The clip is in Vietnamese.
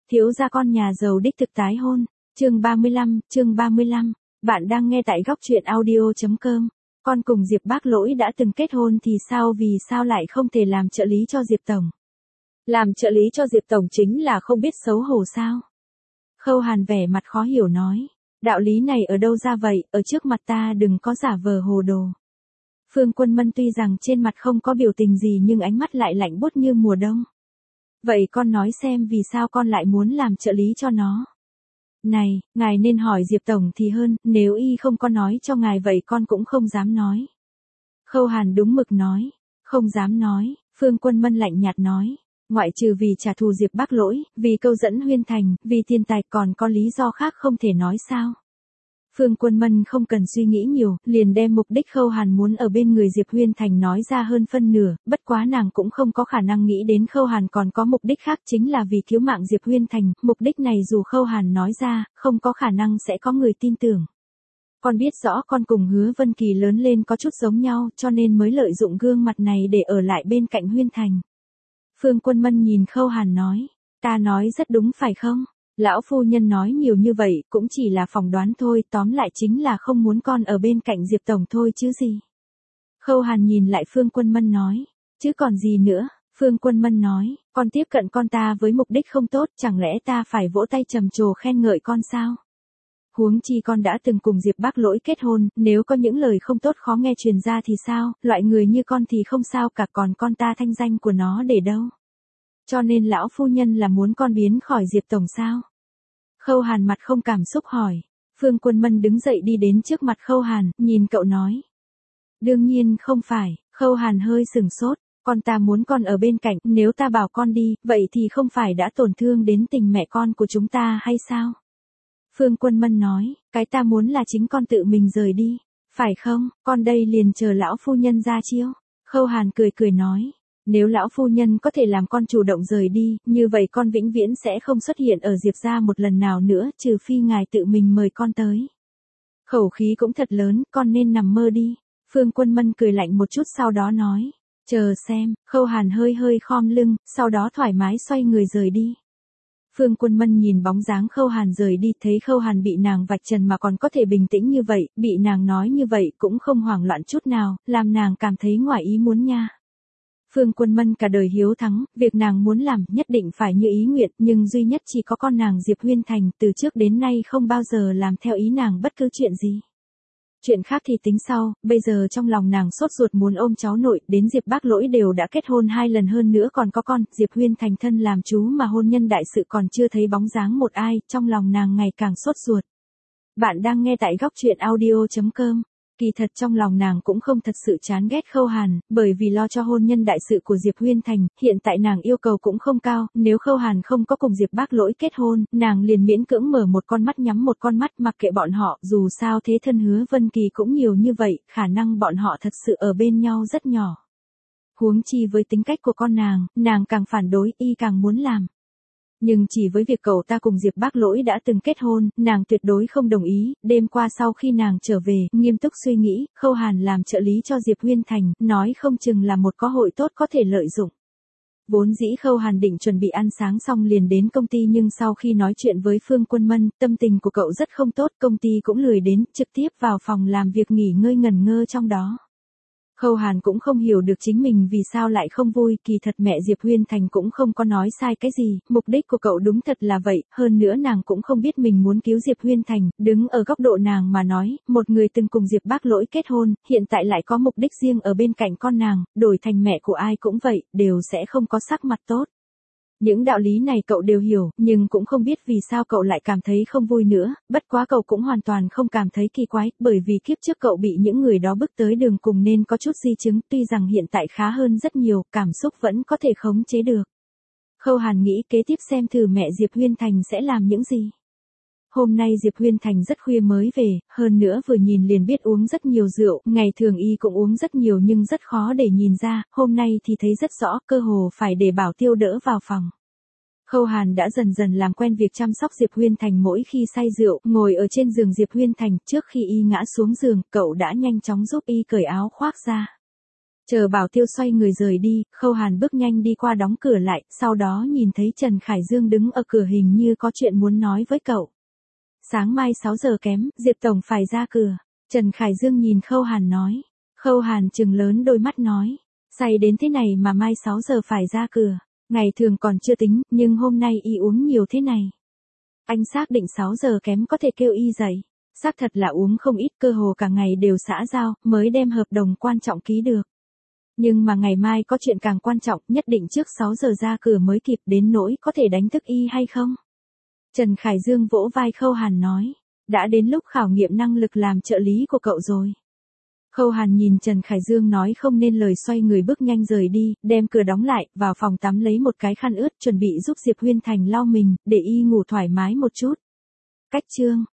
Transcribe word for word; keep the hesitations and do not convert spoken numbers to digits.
Thiếu gia con nhà giàu đích thực tái hôn. Chương ba mươi lăm, chương ba mươi lăm. Bạn đang nghe tại góc truyện audio chấm com. Con cùng Diệp Bác Lỗi đã từng kết hôn thì sao, vì sao lại không thể làm trợ lý cho Diệp tổng? Làm trợ lý cho Diệp tổng chính là không biết xấu hổ sao? Khâu Hàn vẻ mặt khó hiểu nói. Đạo lý này ở đâu ra vậy, ở trước mặt ta đừng có giả vờ hồ đồ. Phương Quân Mân tuy rằng trên mặt không có biểu tình gì nhưng ánh mắt lại lạnh buốt như mùa đông. Vậy con nói xem vì sao con lại muốn làm trợ lý cho nó? Này, ngài nên hỏi Diệp tổng thì hơn, nếu y không có nói cho ngài vậy con cũng không dám nói. Khâu Hàn đúng mực nói. Không dám nói, Phương Quân Mân lạnh nhạt nói. Ngoại trừ vì trả thù Diệp Bác Lỗi, vì câu dẫn Huyên Thành, vì tiền tài, còn có lý do khác không thể nói sao? Phương Quân Mân không cần suy nghĩ nhiều, liền đem mục đích Khâu Hàn muốn ở bên người Diệp Huyên Thành nói ra hơn phân nửa, bất quá nàng cũng không có khả năng nghĩ đến Khâu Hàn còn có mục đích khác, chính là vì cứu mạng Diệp Huyên Thành, mục đích này dù Khâu Hàn nói ra, không có khả năng sẽ có người tin tưởng. Con biết rõ con cùng Hứa Vân Kỳ lớn lên có chút giống nhau, cho nên mới lợi dụng gương mặt này để ở lại bên cạnh Huyên Thành. Phương Quân Mân nhìn Khâu Hàn nói, ta nói rất đúng phải không? Lão phu nhân nói nhiều như vậy cũng chỉ là phỏng đoán thôi, tóm lại chính là không muốn con ở bên cạnh Diệp tổng thôi chứ gì. Khâu Hàn nhìn lại Phương Quân Mân nói, chứ còn gì nữa. Phương Quân Mân nói, con tiếp cận con ta với mục đích không tốt, chẳng lẽ ta phải vỗ tay trầm trồ khen ngợi con sao? Huống chi con đã từng cùng Diệp Bác Lỗi kết hôn, nếu có những lời không tốt khó nghe truyền ra thì sao, loại người như con thì không sao cả, còn con ta thanh danh của nó để đâu. Cho nên lão phu nhân là muốn con biến khỏi Diệp tổng sao? Khâu Hàn mặt không cảm xúc hỏi. Phương Quân Mân đứng dậy đi đến trước mặt Khâu Hàn, nhìn cậu nói. Đương nhiên không phải. Khâu Hàn hơi sừng sốt. Con ta muốn con ở bên cạnh, nếu ta bảo con đi, vậy thì không phải đã tổn thương đến tình mẹ con của chúng ta hay sao? Phương Quân Mân nói, cái ta muốn là chính con tự mình rời đi. Phải không, con đây liền chờ lão phu nhân ra chiêu. Khâu Hàn cười cười nói. Nếu lão phu nhân có thể làm con chủ động rời đi, như vậy con vĩnh viễn sẽ không xuất hiện ở Diệp gia một lần nào nữa, trừ phi ngài tự mình mời con tới. Khẩu khí cũng thật lớn, con nên nằm mơ đi. Phương Quân Mân cười lạnh một chút sau đó nói. Chờ xem. Khâu Hàn hơi hơi khom lưng, sau đó thoải mái xoay người rời đi. Phương Quân Mân nhìn bóng dáng Khâu Hàn rời đi, thấy Khâu Hàn bị nàng vạch trần mà còn có thể bình tĩnh như vậy, bị nàng nói như vậy cũng không hoảng loạn chút nào, làm nàng cảm thấy ngoài ý muốn nha. Phương Quân Mân cả đời hiếu thắng, việc nàng muốn làm nhất định phải như ý nguyện, nhưng duy nhất chỉ có con nàng Diệp Huyên Thành, từ trước đến nay không bao giờ làm theo ý nàng bất cứ chuyện gì. Chuyện khác thì tính sau, bây giờ trong lòng nàng sốt ruột muốn ôm cháu nội, đến Diệp Bác Lỗi đều đã kết hôn hai lần hơn nữa còn có con, Diệp Huyên Thành thân làm chú mà hôn nhân đại sự còn chưa thấy bóng dáng một ai, trong lòng nàng ngày càng sốt ruột. Bạn đang nghe tại góc truyện audio chấm com. Kỳ thật trong lòng nàng cũng không thật sự chán ghét Khâu Hàn, bởi vì lo cho hôn nhân đại sự của Diệp Huyên Thành, hiện tại nàng yêu cầu cũng không cao, nếu Khâu Hàn không có cùng Diệp Bác Lỗi kết hôn, nàng liền miễn cưỡng mở một con mắt nhắm một con mắt, mặc kệ bọn họ, dù sao thế thân Hứa Vân Kỳ cũng nhiều như vậy, khả năng bọn họ thật sự ở bên nhau rất nhỏ. Huống chi với tính cách của con nàng, nàng càng phản đối, y càng muốn làm. Nhưng chỉ với việc cậu ta cùng Diệp Bác Lỗi đã từng kết hôn, nàng tuyệt đối không đồng ý. Đêm qua sau khi nàng trở về, nghiêm túc suy nghĩ, Khâu Hàn làm trợ lý cho Diệp Huyên Thành, nói không chừng là một cơ hội tốt có thể lợi dụng. Vốn dĩ Khâu Hàn định chuẩn bị ăn sáng xong liền đến công ty, nhưng sau khi nói chuyện với Phương Quân Mân, tâm tình của cậu rất không tốt, công ty cũng lười đến, trực tiếp vào phòng làm việc nghỉ ngơi ngẩn ngơ trong đó. Khâu Hàn cũng không hiểu được chính mình vì sao lại không vui, kỳ thật mẹ Diệp Huyên Thành cũng không có nói sai cái gì, mục đích của cậu đúng thật là vậy, hơn nữa nàng cũng không biết mình muốn cứu Diệp Huyên Thành, đứng ở góc độ nàng mà nói, một người từng cùng Diệp Bác Lỗi kết hôn, hiện tại lại có mục đích riêng ở bên cạnh con nàng, đổi thành mẹ của ai cũng vậy, đều sẽ không có sắc mặt tốt. Những đạo lý này cậu đều hiểu, nhưng cũng không biết vì sao cậu lại cảm thấy không vui nữa, bất quá cậu cũng hoàn toàn không cảm thấy kỳ quái, bởi vì kiếp trước cậu bị những người đó bức tới đường cùng nên có chút di chứng, tuy rằng hiện tại khá hơn rất nhiều, cảm xúc vẫn có thể khống chế được. Khâu Hàn nghĩ kế tiếp xem thử mẹ Diệp Huyên Thành sẽ làm những gì. Hôm nay Diệp Huyên Thành rất khuya mới về, hơn nữa vừa nhìn liền biết uống rất nhiều rượu, ngày thường y cũng uống rất nhiều nhưng rất khó để nhìn ra, hôm nay thì thấy rất rõ, cơ hồ phải để Bảo Tiêu đỡ vào phòng. Khâu Hàn đã dần dần làm quen việc chăm sóc Diệp Huyên Thành, mỗi khi say rượu, ngồi ở trên giường Diệp Huyên Thành, trước khi y ngã xuống giường, cậu đã nhanh chóng giúp y cởi áo khoác ra. Chờ Bảo Tiêu xoay người rời đi, Khâu Hàn bước nhanh đi qua đóng cửa lại, sau đó nhìn thấy Trần Khải Dương đứng ở cửa hình như có chuyện muốn nói với cậu. Sáng mai sáu giờ kém, Diệp Tổng phải ra cửa. Trần Khải Dương nhìn Khâu Hàn nói. Khâu Hàn trừng lớn đôi mắt nói. Say đến thế này mà mai sáu giờ phải ra cửa. Ngày thường còn chưa tính, nhưng hôm nay y uống nhiều thế này. Anh xác định sáu giờ kém có thể kêu y dậy. Xác thật là uống không ít, cơ hồ cả ngày đều xã giao, mới đem hợp đồng quan trọng ký được. Nhưng mà ngày mai có chuyện càng quan trọng, nhất định trước sáu giờ ra cửa mới kịp, đến nỗi có thể đánh thức y hay không? Trần Khải Dương vỗ vai Khâu Hàn nói. Đã đến lúc khảo nghiệm năng lực làm trợ lý của cậu rồi. Khâu Hàn nhìn Trần Khải Dương nói không nên lời, xoay người bước nhanh rời đi, đem cửa đóng lại, vào phòng tắm lấy một cái khăn ướt chuẩn bị giúp Diệp Huyên Thành lau mình, để y ngủ thoải mái một chút. Cách chương